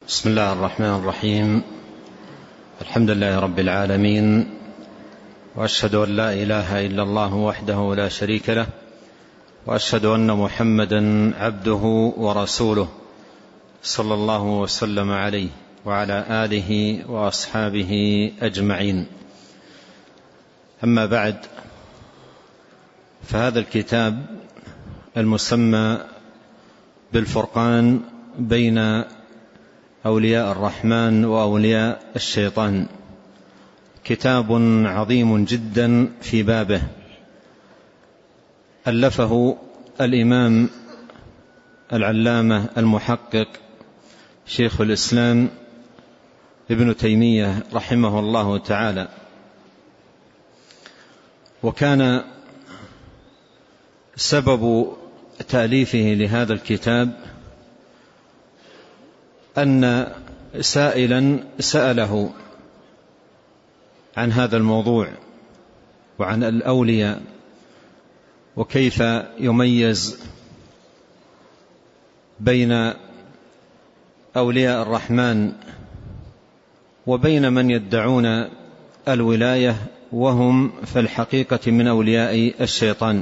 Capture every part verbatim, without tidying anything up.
بسم الله الرحمن الرحيم. الحمد لله رب العالمين، وأشهد أن لا إله إلا الله وحده لا شريك له، وأشهد أن محمدا عبده ورسوله صلى الله وسلم عليه وعلى آله وأصحابه أجمعين. أما بعد، فهذا الكتاب المسمى بالفرقان بين أولياء الرحمن وأولياء الشيطان كتاب عظيم جدا في بابه، ألفه الإمام العلامة المحقق شيخ الإسلام ابن تيمية رحمه الله تعالى. وكان سبب تأليفه لهذا الكتاب أن سائلا سأله عن هذا الموضوع وعن الأولياء، وكيف يميز بين أولياء الرحمن وبين من يدعون الولاية وهم في الحقيقة من أولياء الشيطان،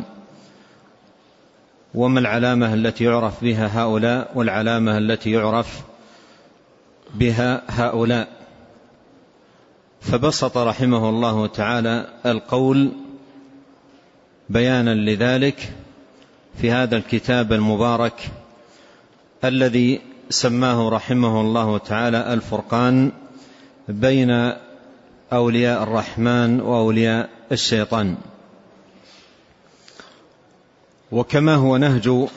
وما العلامة التي يعرف بها هؤلاء والعلامة التي يعرف بها هؤلاء. فبسط رحمه الله تعالى القول بيانا لذلك في هذا الكتاب المبارك الذي سماه رحمه الله تعالى الفرقان بين أولياء الرحمن وأولياء الشيطان. وكما هو نهج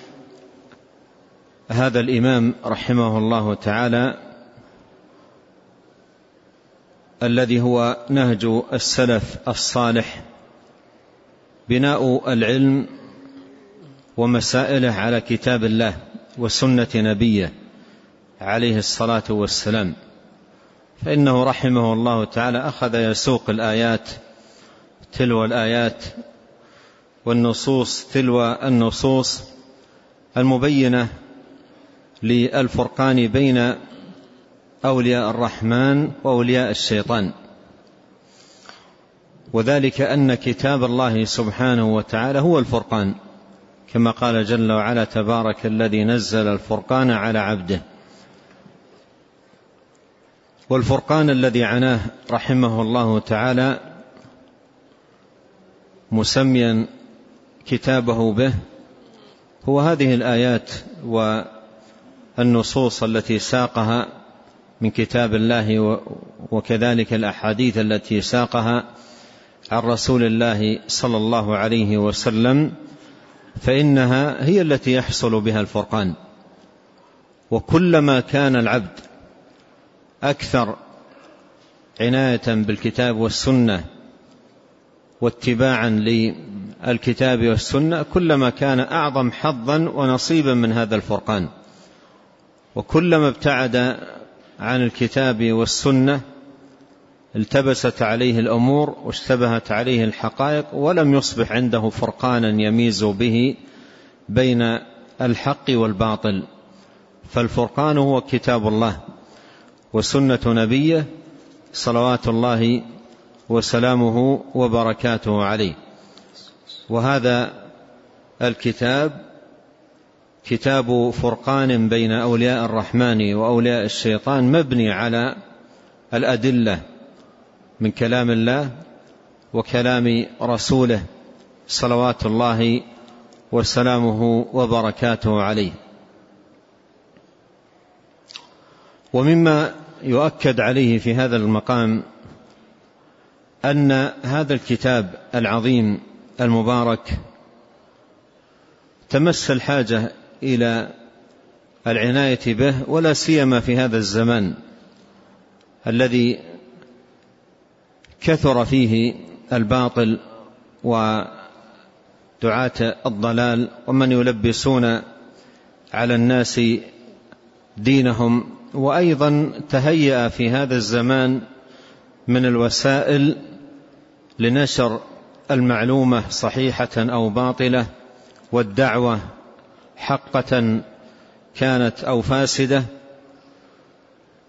هذا الإمام رحمه الله تعالى الذي هو نهج السلف الصالح، بناء العلم ومسائله على كتاب الله وسنة نبيه عليه الصلاة والسلام، فإنه رحمه الله تعالى أخذ يسوق الآيات تلو الآيات والنصوص تلو النصوص المبينة للفرقان بين أولياء الرحمن وأولياء الشيطان، وذلك أن كتاب الله سبحانه وتعالى هو الفرقان، كما قال جل وعلا: تبارك الذي نزل الفرقان على عبده. والفرقان الذي عناه رحمه الله تعالى مسميا كتابه به هو هذه الآيات والنصوص التي ساقها من كتاب الله، وكذلك الأحاديث التي ساقها عن رسول الله صلى الله عليه وسلم، فإنها هي التي يحصل بها الفرقان. وكلما كان العبد أكثر عناية بالكتاب والسنة واتباعا للكتاب والسنة، كلما كان أعظم حظا ونصيبا من هذا الفرقان. وكلما ابتعد عن الكتاب والسنة التبست عليه الأمور واشتبهت عليه الحقائق، ولم يصبح عنده فرقانا يميز به بين الحق والباطل. فالفرقان هو كتاب الله وسنة نبيه صلوات الله وسلامه وبركاته عليه. وهذا الكتاب كتاب فرقان بين أولياء الرحمن وأولياء الشيطان، مبني على الأدلة من كلام الله وكلام رسوله صلوات الله وسلامه وبركاته عليه. ومما يؤكد عليه في هذا المقام أن هذا الكتاب العظيم المبارك تمس الحاجة إلى العناية به، ولا سيما في هذا الزمان الذي كثر فيه الباطل ودعاة الضلال ومن يلبسون على الناس دينهم. وأيضا تهيأ في هذا الزمان من الوسائل لنشر المعلومة صحيحة أو باطلة، والدعوة حقة كانت أو فاسدة،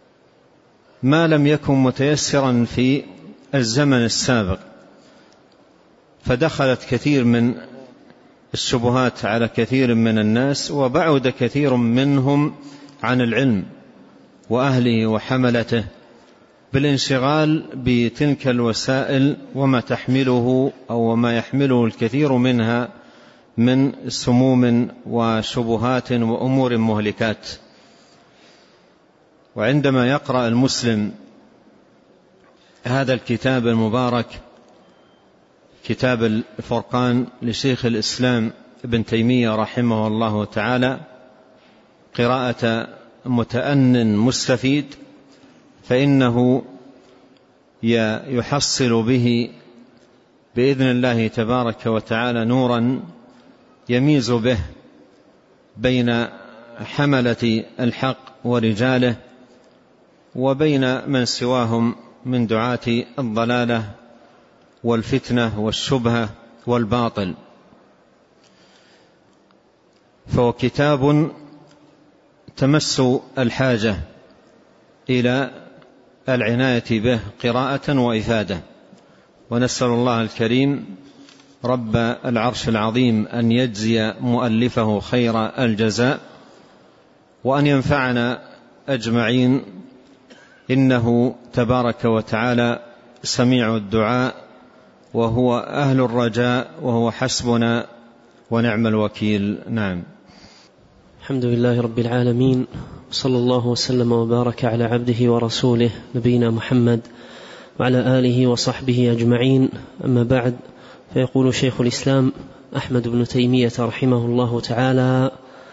ما لم يكن متيسرا في الزمن السابق، فدخلت كثير من الشبهات على كثير من الناس، وبعد كثير منهم عن العلم وأهله وحملته بالانشغال بتلك الوسائل وما تحمله أو ما يحمله الكثير منها من سموم وشبهات وأمور مهلكات. وعندما يقرأ المسلم هذا الكتاب المبارك، كتاب الفرقان لشيخ الإسلام ابن تيمية رحمه الله تعالى قراءة متأن مستفيد، فإنه يحصل به بإذن الله تبارك وتعالى نورا يميز به بين حملة الحق ورجاله وبين من سواهم من دعاة الضلالة والفتنة والشبهة والباطل. فهو كتاب تمس الحاجة إلى العناية به قراءة وإفادة، ونسأل الله الكريم رب العرش العظيم أن يجزي مؤلفه خير الجزاء، وأن ينفعنا أجمعين، إنه تبارك وتعالى سميع الدعاء وهو أهل الرجاء وهو حسبنا ونعم الوكيل. نعم. الحمد لله رب العالمين، صلى الله وسلم وبارك على عبده ورسوله نبينا محمد وعلى آله وصحبه أجمعين. أما بعد، فيقول شيخ الإسلام أحمد بن تيمية رحمه الله تعالى: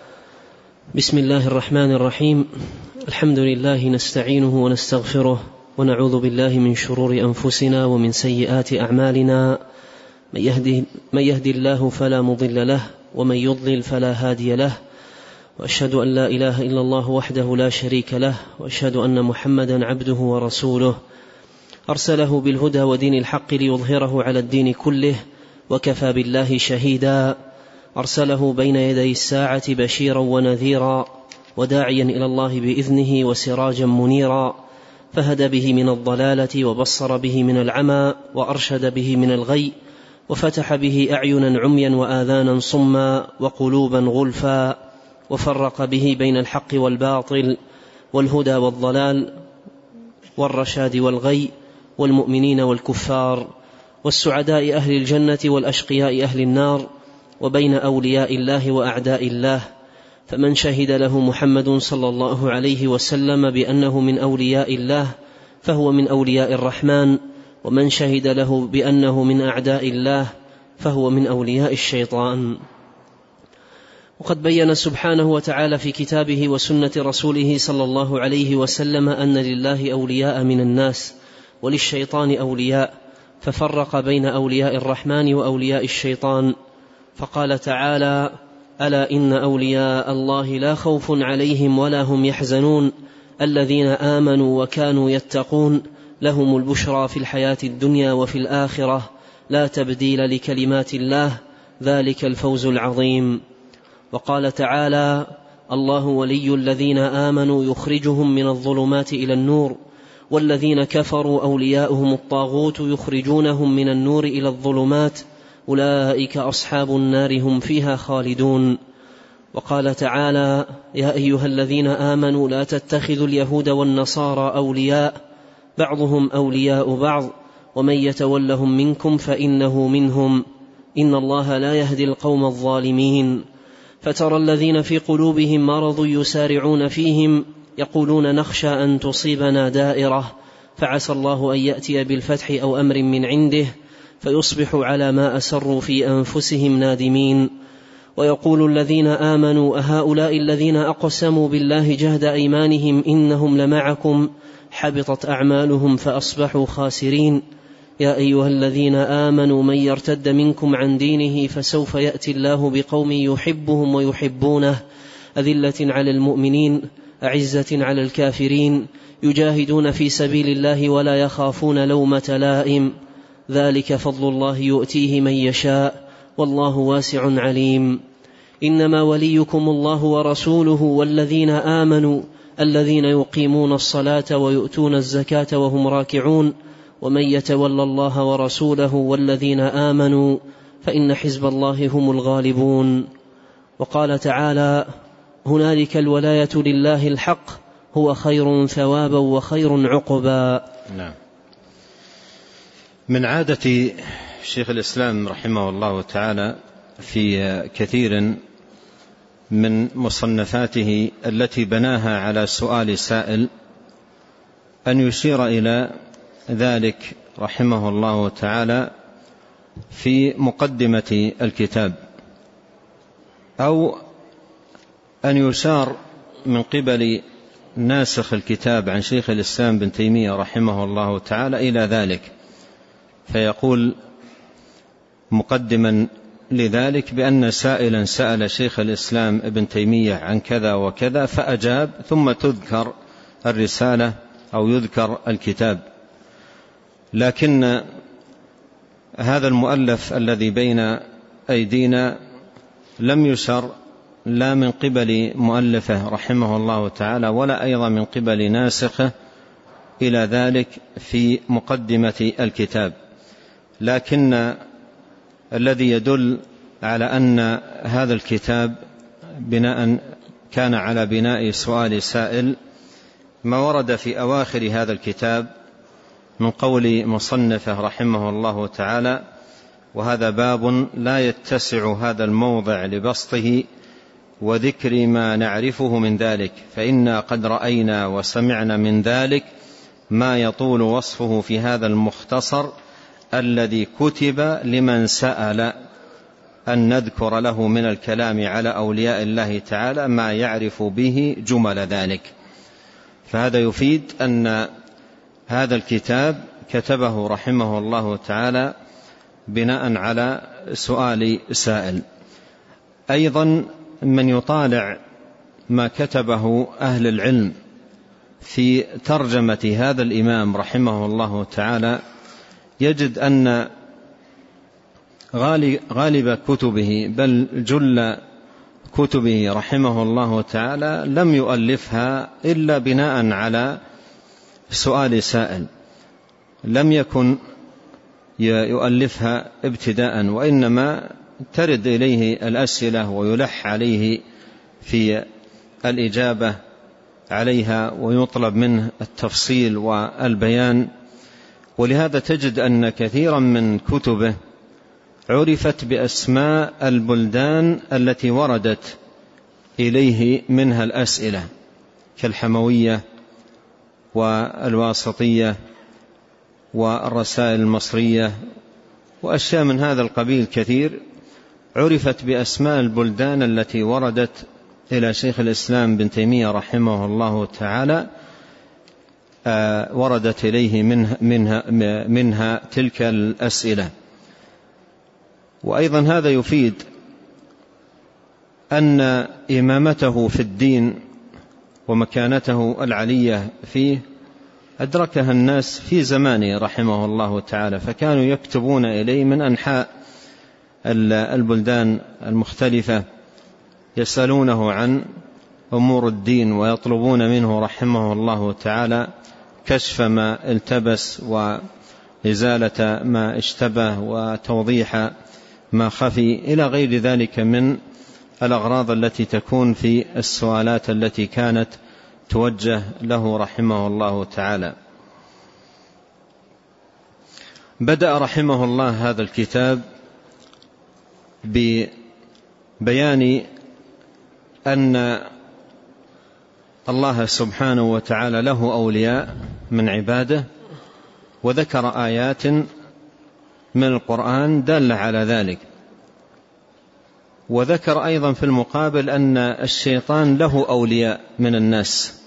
بسم الله الرحمن الرحيم. الحمد لله نستعينه ونستغفره ونعوذ بالله من شرور أنفسنا ومن سيئات أعمالنا، من يهدي, من يهدي الله فلا مضل له ومن يضلل فلا هادي له، وأشهد أن لا إله إلا الله وحده لا شريك له، وأشهد أن محمدا عبده ورسوله أرسله بالهدى ودين الحق ليظهره على الدين كله، وكفى بالله شهيدا. أرسله بين يدي الساعة بشيرا ونذيرا وداعيا إلى الله بإذنه وسراجا منيرا، فهدى به من الضلالة وبصر به من العمى وأرشد به من الغي، وفتح به أعينا عميا وآذانا صما وقلوبا غلفا، وفرق به بين الحق والباطل والهدى والضلال والرشاد والغي، والمؤمنين والكفار، والسعداء أهل الجنة والأشقياء أهل النار، وبين أولياء الله وأعداء الله. فمن شهد له محمد صلى الله عليه وسلم بأنه من أولياء الله فهو من أولياء الرحمن، ومن شهد له بأنه من أعداء الله فهو من أولياء الشيطان. وقد بين سبحانه وتعالى في كتابه وسنة رسوله صلى الله عليه وسلم أن لله أولياء من الناس وللشيطان أولياء، ففرق بين أولياء الرحمن وأولياء الشيطان، فقال تعالى: ألا إن أولياء الله لا خوف عليهم ولا هم يحزنون الذين آمنوا وكانوا يتقون لهم البشرى في الحياة الدنيا وفي الآخرة لا تبديل لكلمات الله ذلك الفوز العظيم. وقال تعالى: الله ولي الذين آمنوا يخرجهم من الظلمات إلى النور والذين كفروا أولياؤهم الطاغوت يخرجونهم من النور إلى الظلمات أولئك أصحاب النار هم فيها خالدون. وقال تعالى: يا أيها الذين آمنوا لا تتخذوا اليهود والنصارى أولياء بعضهم أولياء بعض ومن يتولهم منكم فإنه منهم إن الله لا يهدي القوم الظالمين. فترى الذين في قلوبهم مرض يسارعون فيهم يقولون نخشى أن تصيبنا دائرة فعسى الله أن يأتي بالفتح أو أمر من عنده فيصبحوا على ما أسروا في أنفسهم نادمين. ويقول الذين آمنوا أهؤلاء الذين أقسموا بالله جهد أيمانهم إنهم لمعكم حبطت أعمالهم فأصبحوا خاسرين. يا أيها الذين آمنوا من يرتد منكم عن دينه فسوف يأتي الله بقوم يحبهم ويحبونه أذلة على المؤمنين أعزة على الكافرين يجاهدون في سبيل الله ولا يخافون لومة لائم ذلك فضل الله يؤتيه من يشاء والله واسع عليم. إنما وليكم الله ورسوله والذين آمنوا الذين يقيمون الصلاة ويؤتون الزكاة وهم راكعون ومن يتول الله ورسوله والذين آمنوا فإن حزب الله هم الغالبون. وقال تعالى: هنالك الولاية لله الحق هو خير ثوابا وخير عقبا. نعم. من عادة شيخ الإسلام رحمه الله تعالى في كثير من مصنفاته التي بناها على سؤال سائل أن يشير إلى ذلك رحمه الله تعالى في مقدمة الكتاب، أو أن يشار من قبل ناسخ الكتاب عن شيخ الإسلام بن تيمية رحمه الله تعالى إلى ذلك، فيقول مقدما لذلك بأن سائلا سأل شيخ الإسلام ابن تيمية عن كذا وكذا فأجاب، ثم تذكر الرسالة أو يذكر الكتاب. لكن هذا المؤلف الذي بين أيدينا لم يشر لا من قبل مؤلفه رحمه الله تعالى ولا أيضا من قبل ناسخه إلى ذلك في مقدمة الكتاب، لكن الذي يدل على أن هذا الكتاب بناء كان على بناء سؤال سائل ما ورد في أواخر هذا الكتاب من قول مصنفه رحمه الله تعالى: وهذا باب لا يتسع هذا الموضع لبسطه وذكر ما نعرفه من ذلك، فإنا قد رأينا وسمعنا من ذلك ما يطول وصفه في هذا المختصر الذي كتب لمن سأل أن نذكر له من الكلام على أولياء الله تعالى ما يعرف به جمل ذلك. فهذا يفيد أن هذا الكتاب كتبه رحمه الله تعالى بناء على سؤال سائل. أيضا من يطالع ما كتبه أهل العلم في ترجمة هذا الإمام رحمه الله تعالى يجد أن غالب كتبه بل جل كتبه رحمه الله تعالى لم يؤلفها إلا بناء على سؤال سائل، لم يكن يؤلفها ابتداء، وإنما ترد إليه الأسئلة ويلح عليه في الإجابة عليها ويطلب منه التفصيل والبيان. ولهذا تجد أن كثيرا من كتبه عرفت بأسماء البلدان التي وردت إليه منها الأسئلة كالحموية والواسطية والرسائل المصرية وأشياء من هذا القبيل كثير عرفت بأسماء البلدان التي وردت إلى شيخ الإسلام بن تيمية رحمه الله تعالى، وردت إليه منها, منها, منها تلك الأسئلة. وأيضا هذا يفيد أن إمامته في الدين ومكانته العلية فيه أدركها الناس في زمانه رحمه الله تعالى، فكانوا يكتبون إليه من أنحاء البلدان المختلفة يسألونه عن أمور الدين ويطلبون منه رحمه الله تعالى كشف ما التبس وإزالة ما اشتبه وتوضيح ما خفي إلى غير ذلك من الأغراض التي تكون في السؤالات التي كانت توجه له رحمه الله تعالى. بدأ رحمه الله هذا الكتاب ببيان أن الله سبحانه وتعالى له أولياء من عباده، وذكر آيات من القرآن دالة على ذلك، وذكر أيضا في المقابل أن الشيطان له أولياء من الناس،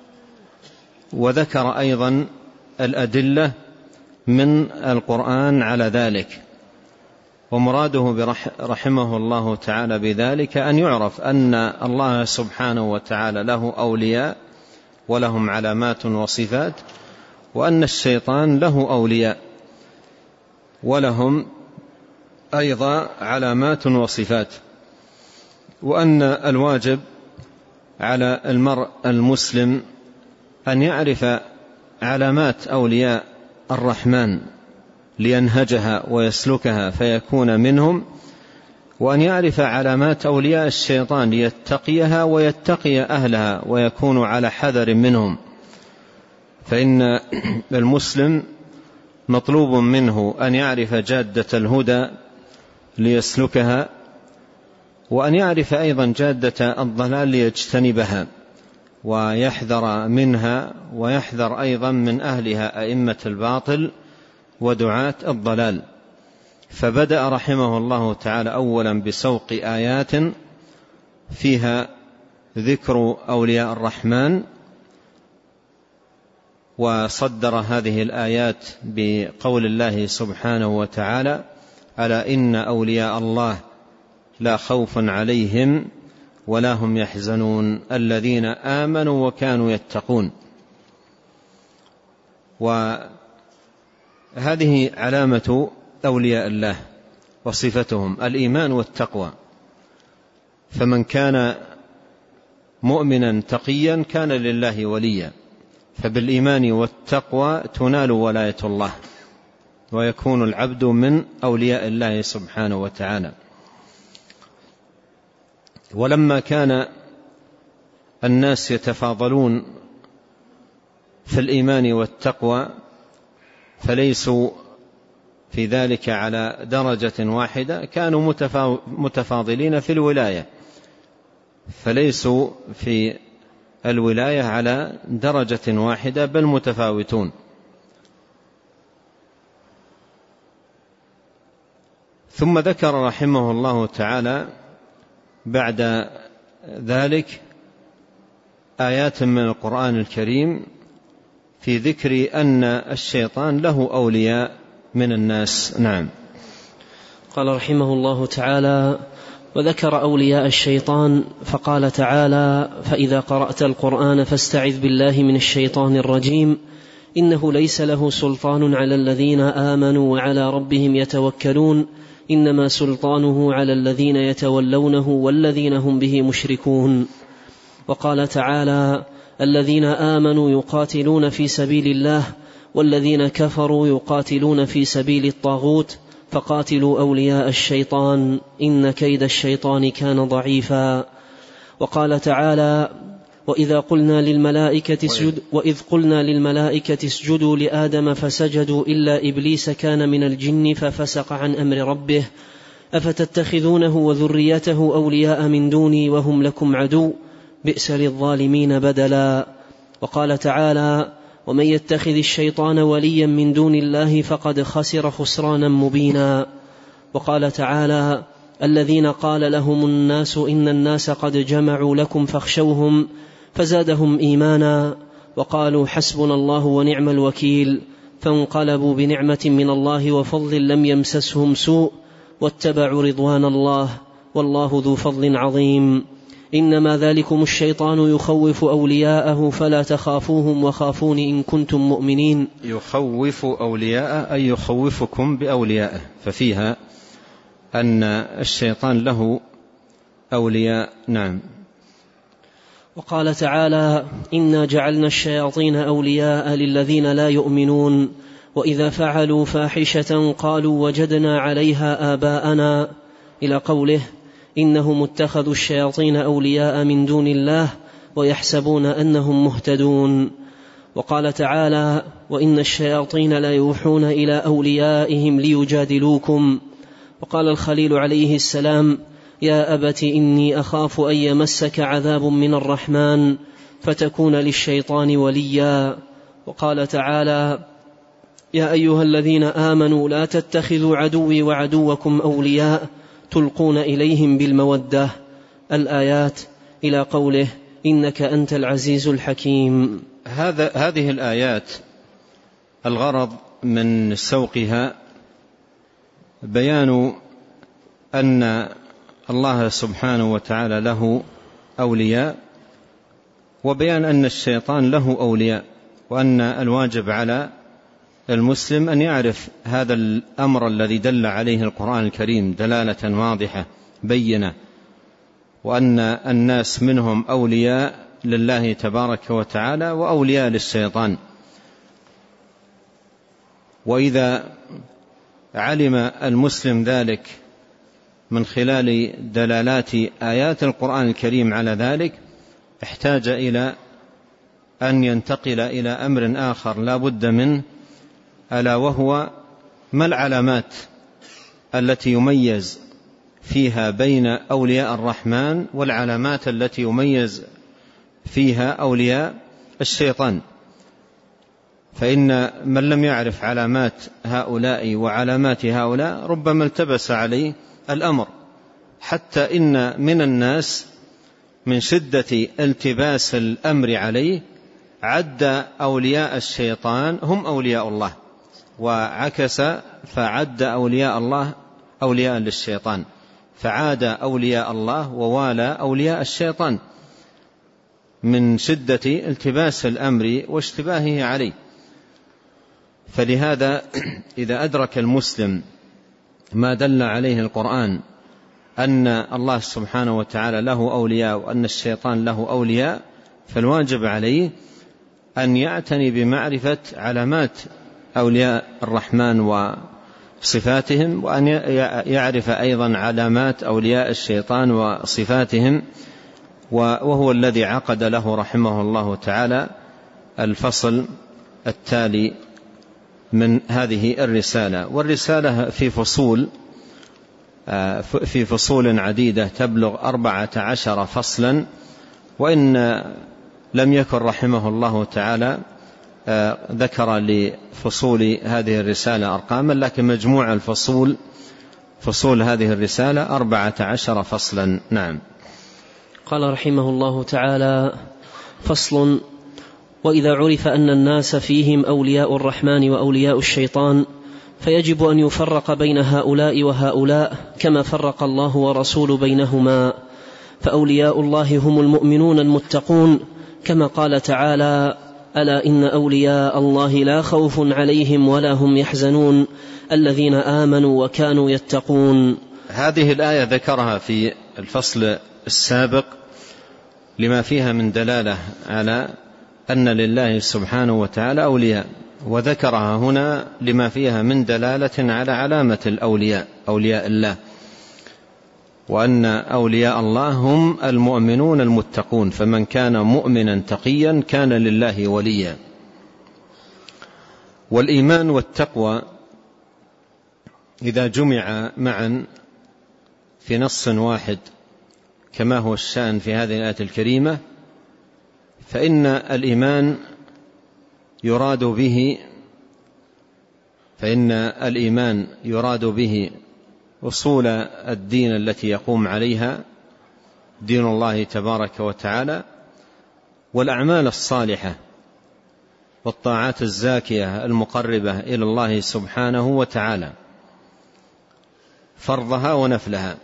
وذكر أيضا الأدلة من القرآن على ذلك. ومراده رحمه الله تعالى بذلك أن يعرف أن الله سبحانه وتعالى له أولياء ولهم علامات وصفات، وأن الشيطان له أولياء ولهم أيضا علامات وصفات، وأن الواجب على المرء المسلم أن يعرف علامات أولياء الرحمن لينهجها ويسلكها فيكون منهم، وأن يعرف علامات أولياء الشيطان ليتقيها ويتقي أهلها ويكون على حذر منهم. فإن المسلم مطلوب منه أن يعرف جادة الهدى ليسلكها، وأن يعرف أيضا جادة الضلال ليجتنبها ويحذر منها، ويحذر أيضا من أهلها أئمة الباطل ودعاة الضلال. فبدأ رحمه الله تعالى أولا بسوق آيات فيها ذكر أولياء الرحمن، وصدر هذه الآيات بقول الله سبحانه وتعالى: ألا إن أولياء الله لا خوف عليهم ولا هم يحزنون الذين آمنوا وكانوا يتقون. وهذه علامة أولياء الله وصفتهم الإيمان والتقوى، فمن كان مؤمنا تقيا كان لله وليا، فبالإيمان والتقوى تنال ولاية الله ويكون العبد من أولياء الله سبحانه وتعالى. ولما كان الناس يتفاضلون في الإيمان والتقوى فليسوا في ذلك على درجة واحدة، كانوا متفاضلين في الولاية، فليسوا في الولاية على درجة واحدة بل متفاوتون. ثم ذكر رحمه الله تعالى بعد ذلك آيات من القرآن الكريم في ذكر أن الشيطان له أولياء من الناس. نعم. قال رحمه الله تعالى: وذكر أولياء الشيطان فقال تعالى: فإذا قرأت القرآن فاستعذ بالله من الشيطان الرجيم إنه ليس له سلطان على الذين آمنوا وعلى ربهم يتوكلون إنما سلطانه على الذين يتولونه والذين هم به مشركون. وقال تعالى: الذين آمنوا يقاتلون في سبيل الله والذين كفروا يقاتلون في سبيل الطاغوت فقاتلوا أولياء الشيطان إن كيد الشيطان كان ضعيفا. وقال تعالى: وإذا قلنا للملائكة اسجد وإذ قلنا للملائكة اسجدوا لآدم فسجدوا إلا إبليس كان من الجن ففسق عن أمر ربه أفتتخذونه وذريته أولياء من دوني وهم لكم عدو بئس للظالمين بدلا. وقال تعالى: ومن يتخذ الشيطان وليا من دون الله فقد خسر خسرانا مبينا. وقال تعالى: الذين قال لهم الناس إن الناس قد جمعوا لكم فاخشوهم فزادهم إيمانا وقالوا حسبنا الله ونعم الوكيل فانقلبوا بنعمة من الله وفضل لم يمسسهم سوء واتبعوا رضوان الله والله ذو فضل عظيم. إنما ذلكم الشيطان يخوف أولياءه فلا تخافوهم وخافون إن كنتم مؤمنين. يخوف أولياءه أي يخوفكم بأوليائه، ففيها أن الشيطان له أولياء. نعم. وقال تعالى: إنا جعلنا الشياطين أولياء للذين لا يؤمنون وإذا فعلوا فاحشة قالوا وجدنا عليها آباءنا إلى قوله: إنهم اتخذوا الشياطين أولياء من دون الله ويحسبون أنهم مهتدون. وقال تعالى: وإن الشياطين لا يوحون إلى أوليائهم ليجادلوكم. وقال الخليل عليه السلام: يا أبت إني أخاف أن يمسك عذاب من الرحمن فتكون للشيطان وليا. وقال تعالى: يا أيها الذين آمنوا لا تتخذوا عدوي وعدوكم أولياء تلقون إليهم بالمودة. الآيات إلى قوله: إنك أنت العزيز الحكيم. هذا هذه الآيات الغرض من سوقها بيان أن الله سبحانه وتعالى له أولياء، وبيان أن الشيطان له أولياء، وأن الواجب على المسلم أن يعرف هذا الأمر الذي دل عليه القرآن الكريم دلالة واضحة بينة، وأن الناس منهم أولياء لله تبارك وتعالى وأولياء للشيطان. وإذا علم المسلم ذلك من خلال دلالات آيات القرآن الكريم على ذلك احتاج إلى أن ينتقل إلى أمر آخر لا بد منه، ألا وهو ما العلامات التي يميز فيها بين أولياء الرحمن والعلامات التي يميز فيها أولياء الشيطان. فإن من لم يعرف علامات هؤلاء وعلامات هؤلاء ربما التبس عليه الأمر، حتى إن من الناس من شدة التباس الأمر عليه عد أولياء الشيطان هم أولياء الله، وعكس فعد أولياء الله أولياء للشيطان، فعاد أولياء الله ووالى أولياء الشيطان من شدة التباس الأمر واشتباهه عليه. فلهذا إذا أدرك المسلم ما دل عليه القرآن أن الله سبحانه وتعالى له أولياء وأن الشيطان له أولياء، فالواجب عليه أن يعتني بمعرفة علامات أولياء الرحمن وصفاتهم، وأن يعرف أيضا علامات أولياء الشيطان وصفاتهم، وهو الذي عقد له رحمه الله تعالى الفصل التالي من هذه الرسالة. والرسالة في فصول في فصول عديدة تبلغ أربعة عشر فصلا، وإن لم يكن رحمه الله تعالى ذكر لفصول هذه الرسالة أرقاما، لكن مجموع الفصول فصول هذه الرسالة أربعة عشر فصلا. نعم. قال رحمه الله تعالى: فصل: وإذا عرف أن الناس فيهم أولياء الرحمن وأولياء الشيطان فيجب أن يفرق بين هؤلاء وهؤلاء كما فرق الله ورسول بينهما، فأولياء الله هم المؤمنون المتقون كما قال تعالى: ألا إن أولياء الله لا خوف عليهم ولا هم يحزنون الذين آمنوا وكانوا يتقون. هذه الآية ذكرها في الفصل السابق لما فيها من دلالة على أن لله سبحانه وتعالى أولياء، وذكرها هنا لما فيها من دلالة على علامة الأولياء أولياء الله، وأن أولياء الله هم المؤمنون المتقون، فمن كان مؤمنا تقيا كان لله وليا. والإيمان والتقوى إذا جمع معا في نص واحد كما هو الشأن في هذه الآية الكريمة، فإن الإيمان يراد به فإن الإيمان يراد به أصول الدين التي يقوم عليها دين الله تبارك وتعالى، والأعمال الصالحة والطاعات الزاكية المقربة إلى الله سبحانه وتعالى، فرضها ونفلها.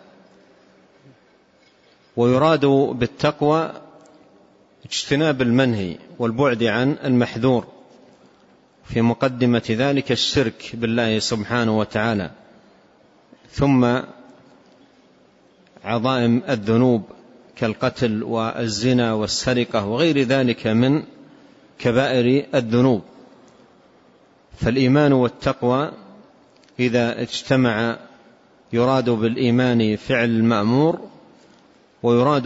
ويراد بالتقوى اجتناب المنهي والبعد عن المحذور، في مقدمة ذلك الشرك بالله سبحانه وتعالى، ثم عظائم الذنوب كالقتل والزنا والسرقة وغير ذلك من كبائر الذنوب. فالإيمان والتقوى إذا اجتمع يراد بالإيمان فعل المأمور، ويراد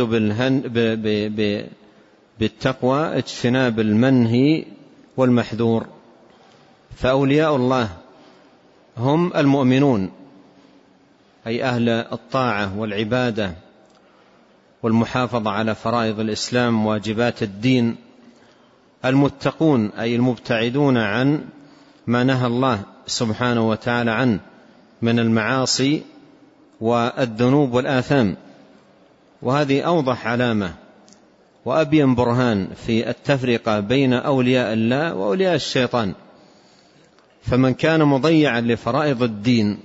بالتقوى اجتناب المنهي والمحذور. فأولياء الله هم المؤمنون، أي أهل الطاعة والعبادة والمحافظة على فرائض الإسلام واجبات الدين، المتقون أي المبتعدون عن ما نهى الله سبحانه وتعالى عنه من المعاصي والذنوب والآثام. وهذه أوضح علامة وأبين برهان في التفرقة بين أولياء الله وأولياء الشيطان. فمن كان مضيعا لفرائض الدين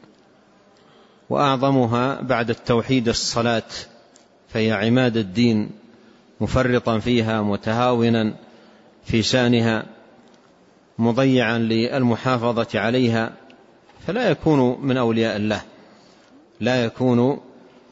وأعظمها بعد التوحيد الصلاة، فهي عماد الدين، مفرطا فيها متهاونا في شأنها مضيعا للمحافظة عليها، فلا يكون من أولياء الله، لا يكون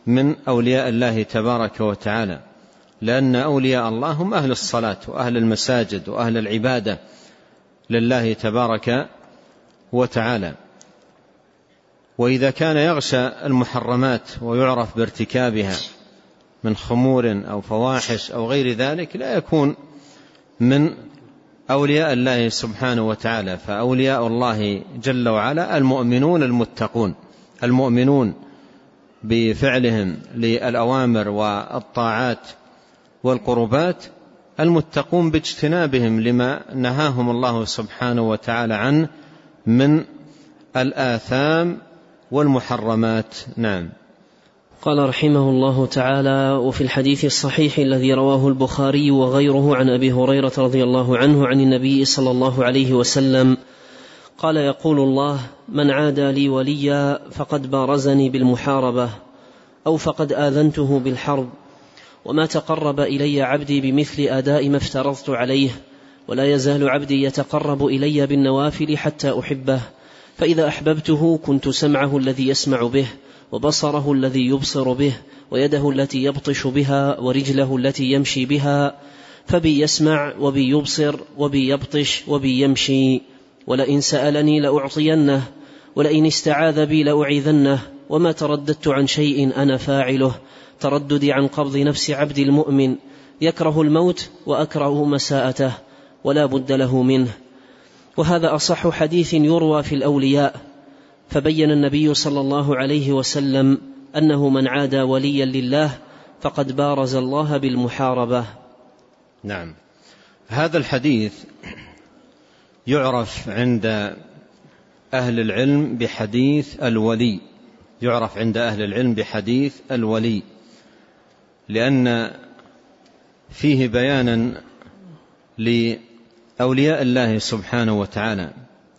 من أولياء الله تبارك وتعالى، لأن أولياء الله هم أهل الصلاة وأهل المساجد وأهل العبادة لله تبارك وتعالى. وإذا كان يغشى المحرمات ويعرف بارتكابها من خمور أو فواحش أو غير ذلك لا يكون من أولياء الله سبحانه وتعالى. فأولياء الله جل وعلا المؤمنون المتقون، المؤمنون بفعلهم للأوامر والطاعات والقربات، المتقون باجتنابهم لما نهاهم الله سبحانه وتعالى عنه من الآثام والمحرمات. نعم. قال رحمه الله تعالى: وفي الحديث الصحيح الذي رواه البخاري وغيره عن أبي هريرة رضي الله عنه عن النبي صلى الله عليه وسلم قال: يقول الله: من عادى لي وليا فقد بارزني بالمحاربة أو فقد آذنته بالحرب، وما تقرب إلي عبدي بمثل أداء ما افترضت عليه، ولا يزال عبدي يتقرب إلي بالنوافل حتى أحبه، فإذا أحببته كنت سمعه الذي يسمع به، وبصره الذي يبصر به، ويده التي يبطش بها، ورجله التي يمشي بها، فبي يسمع وبي يبصر وبي يبطش وبي يمشي، ولئن سألني لأعطينه، ولئن استعاذ بي لأعيذنه، وما ترددت عن شيء أنا فاعله ترددي عن قبض نفس عبد المؤمن، يكره الموت وأكره مساءته ولا بد له منه. وهذا أصح حديث يروى في الأولياء. فبين النبي صلى الله عليه وسلم أنه من عادى وليا لله فقد بارز الله بالمحاربة. نعم. هذا الحديث يعرف عند أهل العلم بحديث الولي، يعرف عند أهل العلم بحديث الولي، لأن فيه بيانا لأولياء الله سبحانه وتعالى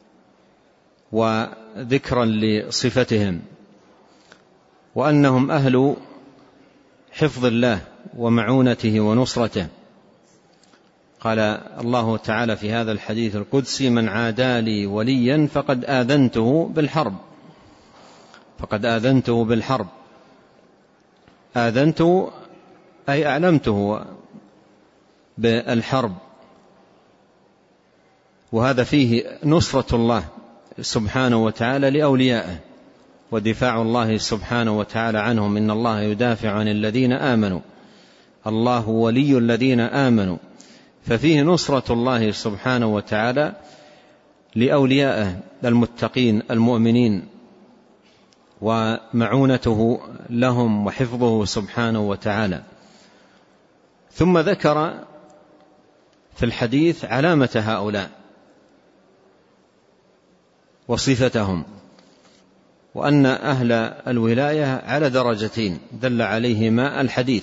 وذكرا لصفتهم، وأنهم أهل حفظ الله ومعونته ونصرته. قال الله تعالى في هذا الحديث القدسي: من عادى لي وليا فقد آذنته بالحرب، فقد آذنته بالحرب. آذنته أي أعلمته بالحرب، وهذا فيه نصرة الله سبحانه وتعالى لأوليائه ودفاع الله سبحانه وتعالى عنهم. إن الله يدافع عن الذين آمنوا، الله ولي الذين آمنوا. ففيه نصرة الله سبحانه وتعالى لأوليائه المتقين المؤمنين، ومعونته لهم وحفظه سبحانه وتعالى. ثم ذكر في الحديث علامة هؤلاء وصفتهم، وأن أهل الولاية على درجتين دل عليهما الحديث.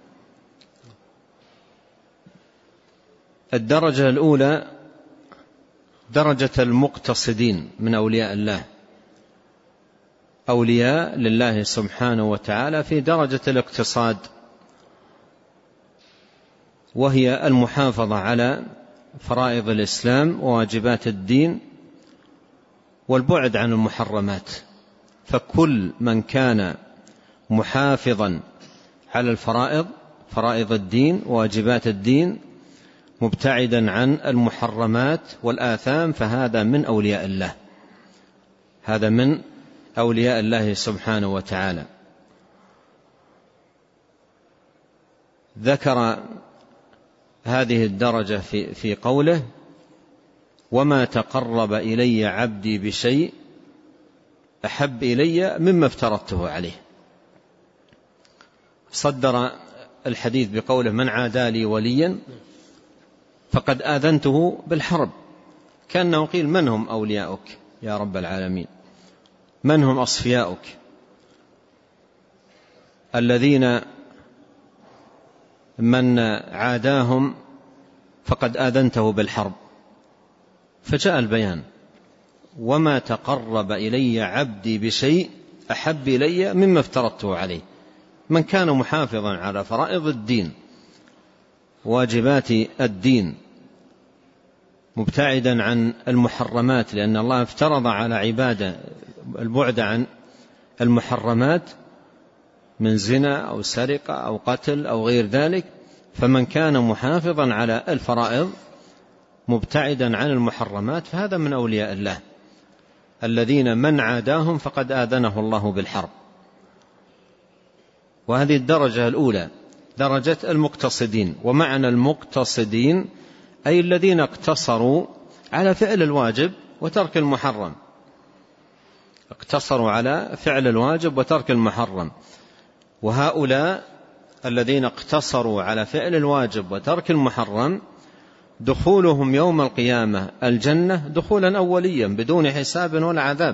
الدرجة الأولى درجة المقتصدين من أولياء الله، أولياء لله سبحانه وتعالى في درجة الاقتصاد، وهي المحافظة على فرائض الإسلام وواجبات الدين والبعد عن المحرمات. فكل من كان محافظا على الفرائض، فرائض الدين وواجبات الدين، مبتعدا عن المحرمات والآثام، فهذا من أولياء الله، هذا من أولياء الله سبحانه وتعالى. ذكر هذه الدرجة في في قوله: وما تقرب إلي عبدي بشيء أحب إلي مما افترضته عليه. صدر الحديث بقوله: من عادى لي وليا فقد آذنته بالحرب، كأنه قيل: من هم أولياؤك يا رب العالمين؟ من هم أصفياؤك الذين من عاداهم فقد آذنته بالحرب؟ فجاء البيان: وما تقرب إلي عبدي بشيء أحب إلي مما افترضته عليه. من كان محافظا على فرائض الدين واجبات الدين، مبتعدا عن المحرمات، لأن الله افترض على عباده البعد عن المحرمات، من زنا أو سرقة أو قتل أو غير ذلك. فمن كان محافظا على الفرائض مبتعدا عن المحرمات فهذا من أولياء الله الذين من عاداهم فقد آذنه الله بالحرب. وهذه الدرجة الأولى درجة المقتصدين. ومعنى المقتصدين أي الذين اقتصروا على فعل الواجب وترك المحرم، اقتصروا على فعل الواجب وترك المحرم. وهؤلاء الذين اقتصروا على فعل الواجب وترك المحرم دخولهم يوم القيامة الجنة دخولا أوليا بدون حساب ولا عذاب،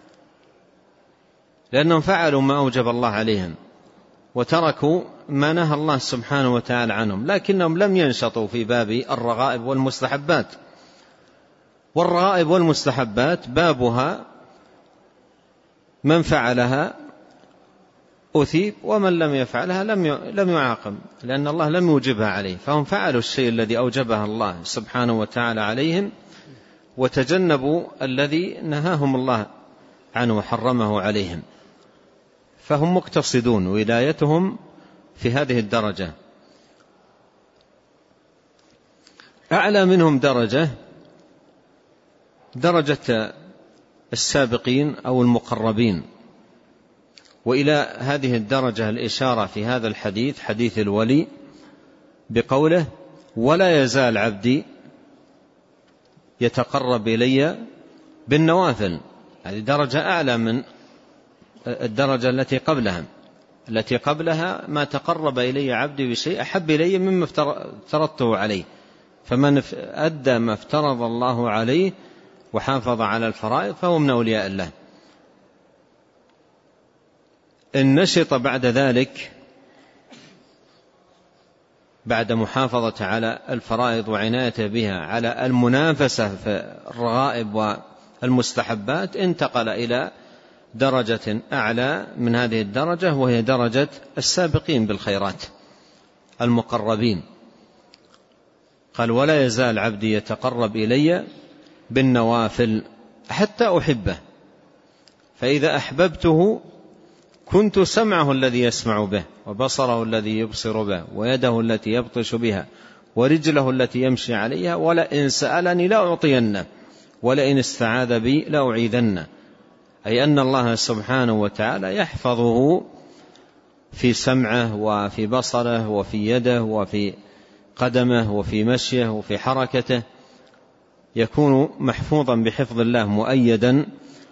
لأنهم فعلوا ما أوجب الله عليهم وتركوا ما نهى الله سبحانه وتعالى عنهم، لكنهم لم ينشطوا في باب الرغائب والمستحبات. والرغائب والمستحبات بابها من فعلها أثيب ومن لم يفعلها لم يعاقب، لأن الله لم يوجبها عليه. فهم فعلوا الشيء الذي أوجبها الله سبحانه وتعالى عليهم وتجنبوا الذي نهاهم الله عنه وحرمه عليهم، فهم مقتصدون ولايتهم في هذه الدرجة. أعلى منهم درجة درجة السابقين أو المقربين. وإلى هذه الدرجة الإشارة في هذا الحديث حديث الولي بقوله ولا يزال عبدي يتقرب إلي بالنوافل. هذه درجة أعلى من الدرجة التي قبلها. التي قبلها ما تقرب إلي عبدي بشيء أحب إلي مما افترضته عليه. فمن أدى ما افترض الله عليه وحافظ على الفرائض فهو من أولياء الله. إن نشط بعد ذلك بعد محافظة على الفرائض وعنايته بها على المنافسة في الرغائب والمستحبات انتقل إلى درجة أعلى من هذه الدرجة، وهي درجة السابقين بالخيرات المقربين. قال ولا يزال عبدي يتقرب إلي بالنوافل حتى أحبه، فإذا أحببته كنت سمعه الذي يسمع به وبصره الذي يبصر به ويده التي يبطش بها ورجله التي يمشي عليها، ولئن سألني لأعطينه ولئن استعاذ بي لأعيذنه. أي أن الله سبحانه وتعالى يحفظه في سمعه وفي بصره وفي يده وفي قدمه وفي مشيه وفي حركته، يكون محفوظا بحفظ الله مؤيدا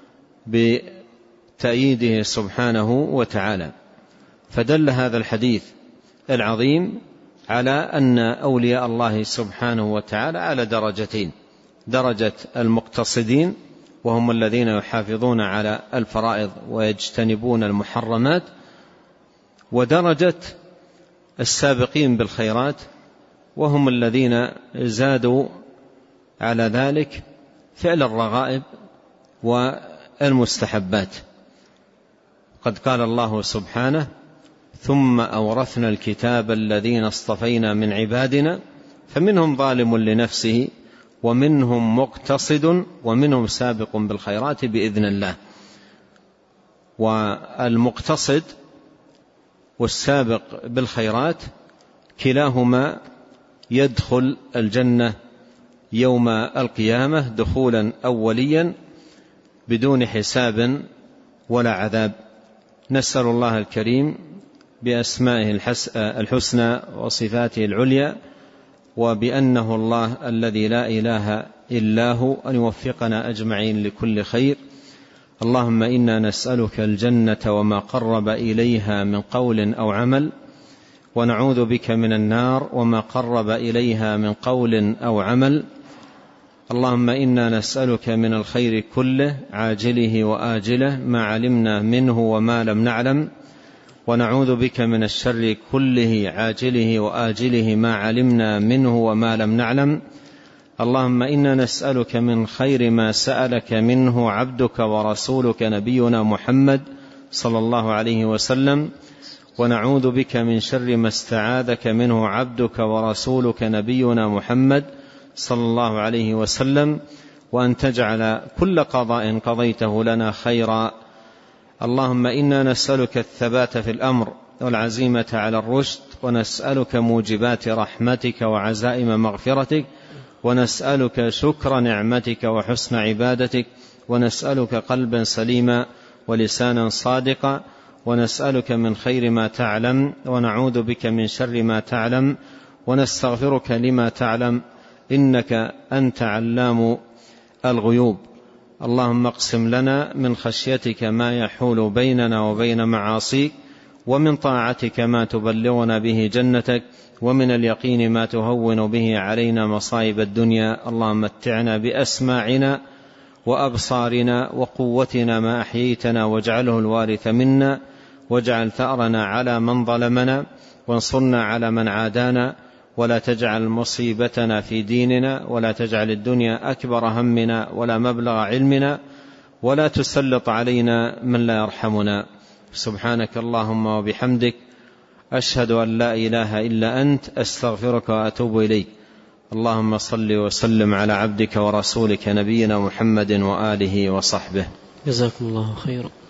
بتأييده سبحانه وتعالى. فدل هذا الحديث العظيم على أن أولياء الله سبحانه وتعالى على درجتين: درجة المقتصدين وهم الذين يحافظون على الفرائض ويجتنبون المحرمات، ودرجة السابقين بالخيرات وهم الذين زادوا على ذلك فعل الرغائب والمستحبات. قد قال الله سبحانه: ثم أورثنا الكتاب الذين اصطفينا من عبادنا فمنهم ظالم لنفسه ومنهم مقتصد ومنهم سابق بالخيرات بإذن الله. والمقتصد والسابق بالخيرات كلاهما يدخل الجنة يوم القيامة دخولا أوليا بدون حساب ولا عذاب. نسأل الله الكريم بأسمائه الحسنى وصفاته العليا وبأنه الله الذي لا إله إلا هو أن يوفقنا أجمعين لكل خير. اللهم إنا نسألك الجنة وما قرب إليها من قول أو عمل، ونعوذ بك من النار وما قرب إليها من قول أو عمل. اللهم إنا نسألك من الخير كله عاجله وآجله ما علمنا منه وما لم نعلم، ونعوذ بك من الشر كله عاجله وآجله ما علمنا منه وما لم نعلم. اللهم إنا نسألك من خير ما سألك منه عبدك ورسولك نبينا محمد صلى الله عليه وسلم، ونعوذ بك من شر ما استعاذك منه عبدك ورسولك نبينا محمد صلى الله عليه وسلم، وأن تجعل كل قضاء قضيته لنا خيرا اللهم إنا نسألك الثبات في الأمر والعزيمة على الرشد، ونسألك موجبات رحمتك وعزائم مغفرتك، ونسألك شكر نعمتك وحسن عبادتك، ونسألك قلبا سليما ولسانا صادقا، ونسألك من خير ما تعلم، ونعوذ بك من شر ما تعلم، ونستغفرك لما تعلم، إنك أنت علام الغيوب. اللهم اقسم لنا من خشيتك ما يحول بيننا وبين معاصيك، ومن طاعتك ما تبلغنا به جنتك، ومن اليقين ما تهون به علينا مصائب الدنيا. اللهم متعنا بأسماعنا وأبصارنا وقوتنا ما أحييتنا، واجعله الوارث منا، واجعل ثأرنا على من ظلمنا، وانصرنا على من عادانا، ولا تجعل مصيبتنا في ديننا، ولا تجعل الدنيا أكبر همنا ولا مبلغ علمنا، ولا تسلط علينا من لا يرحمنا. سبحانك اللهم وبحمدك، أشهد أن لا إله إلا أنت، أستغفرك وأتوب إليك. اللهم صل وسلم على عبدك ورسولك نبينا محمد وآله وصحبه. جزاكم الله خيرا.